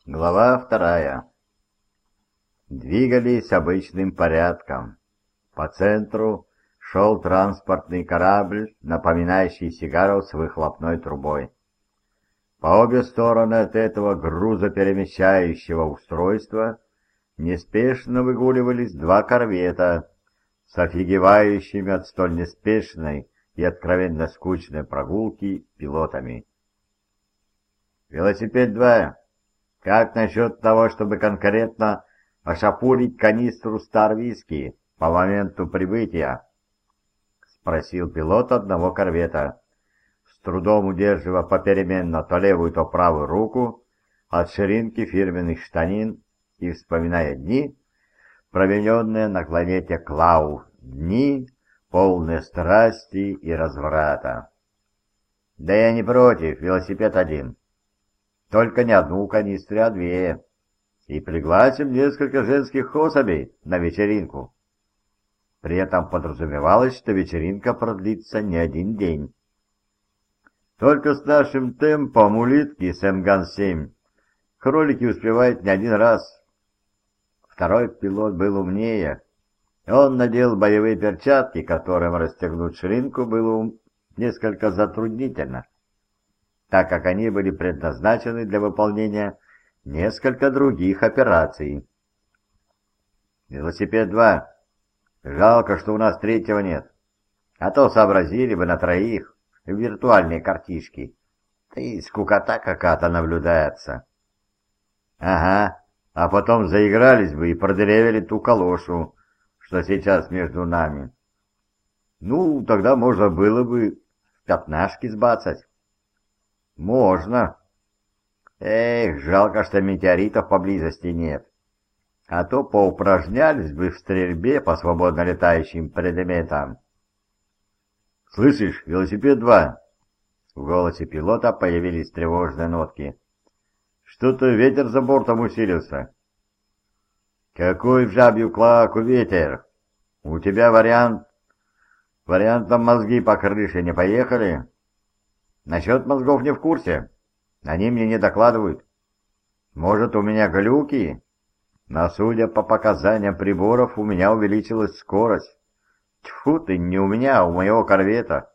Глава вторая. Двигались обычным порядком. По центру шел транспортный корабль, напоминающий сигару с выхлопной трубой. По обе стороны от этого грузоперемещающего устройства неспешно выгуливались два корвета с офигевающими от столь неспешной и откровенно скучной прогулки пилотами. «Велосипед-2. Как насчет того, чтобы конкретно ошапурить канистру стар-виски по моменту прибытия?» — спросил пилот одного корвета, с трудом удерживая попеременно то левую, то правую руку от ширинки фирменных штанин и вспоминая дни, проведенные на планете Клау, дни, полные страсти и разврата. «Да я не против, велосипед один. Только не одну канистру, а две. И пригласим несколько женских особей на вечеринку». При этом подразумевалось, что вечеринка продлится не один день. Только с нашим темпом улитки с МГАН-7 кролики успевают не один раз. Второй пилот был умнее. Он надел боевые перчатки, которым расстегнуть ширинку было несколько затруднительно, так как они были предназначены для выполнения несколько других операций. «Велосипед-2. Жалко, что у нас третьего нет. А то сообразили бы на троих в виртуальные картишки. Да и скукота какая-то наблюдается». «Ага, а потом заигрались бы и продырявили ту калошу, что сейчас между нами. Ну, тогда можно было бы пятнашки сбацать». «Можно. Эх, жалко, что метеоритов поблизости нет. А то поупражнялись бы в стрельбе по свободно летающим предметам». «Слышишь, велосипед-2?» В голосе пилота появились тревожные нотки. «Что-то ветер за бортом усилился». «Какой в жабью клаку ветер? У тебя вариантом мозги по крыше не поехали?» «Насчет мозгов не в курсе. Они мне не докладывают. Может, у меня глюки? Но, судя по показаниям приборов, у меня увеличилась скорость. Тьфу ты, не у меня, а у моего корвета».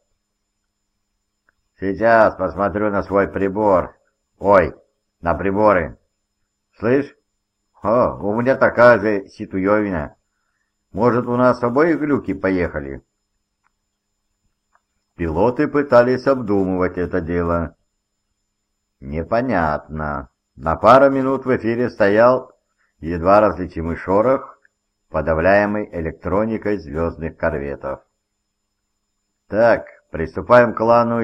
«Сейчас посмотрю на свой прибор. Ой, на приборы. Слышь? О, у меня такая же ситуевина. Может, у нас обоих глюки поехали?» Пилоты пытались обдумывать это дело. Непонятно. На пару минут в эфире стоял едва различимый шорох, подавляемый электроникой звездных корветов. «Так, приступаем к клану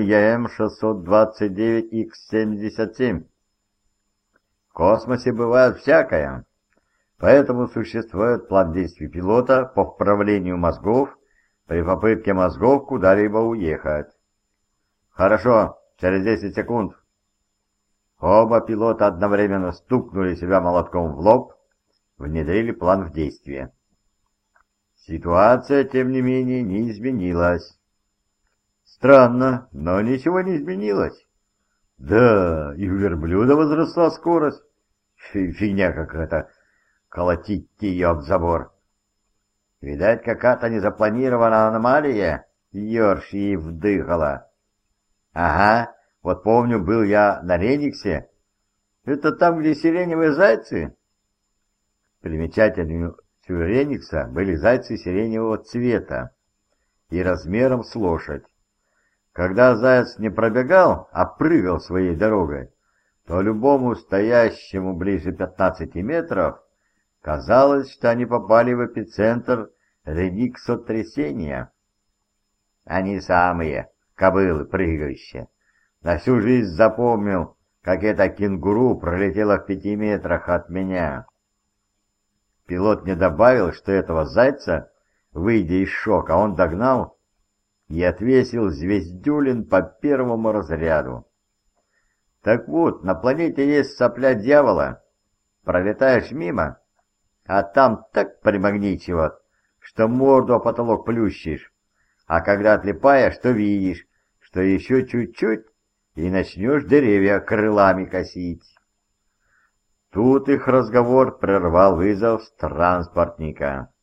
ЯМ-629Х-77. В космосе бывает всякое, поэтому существует план действий пилота по вправлению мозгов при попытке мозгов куда-либо уехать». «Хорошо, через 10 секунд». Оба пилота одновременно стукнули себя молотком в лоб, внедрили план в действие. Ситуация, тем не менее, не изменилась. Странно, но ничего не изменилось. Да, и у верблюда возросла скорость. Фигня какая-то, колотить ее об забор. Видать, какая-то незапланированная аномалия, ёрш ей вдыхала. Ага, вот помню, был я на Рениксе. Это там, где сиреневые зайцы? Примечательностью Реникса были зайцы сиреневого цвета и размером с лошадь. Когда заяц не пробегал, а прыгал своей дорогой, то любому стоящему ближе 15 метров казалось, что они попали в эпицентр рениксотрясения. Они самые, кобылы прыгающие. На всю жизнь запомнил, как это кенгуру пролетело в 5 метрах от меня. Пилот не добавил, что этого зайца, выйдя из шока, он догнал и отвесил звездюлин по первому разряду. Так вот, на планете есть сопля дьявола. Пролетаешь мимо, а там так примагничивает, что морду о потолок плющишь. А когда отлипаешь, то видишь, что еще чуть-чуть, и начнешь деревья крылами косить. Тут их разговор прервал вызов с транспортника.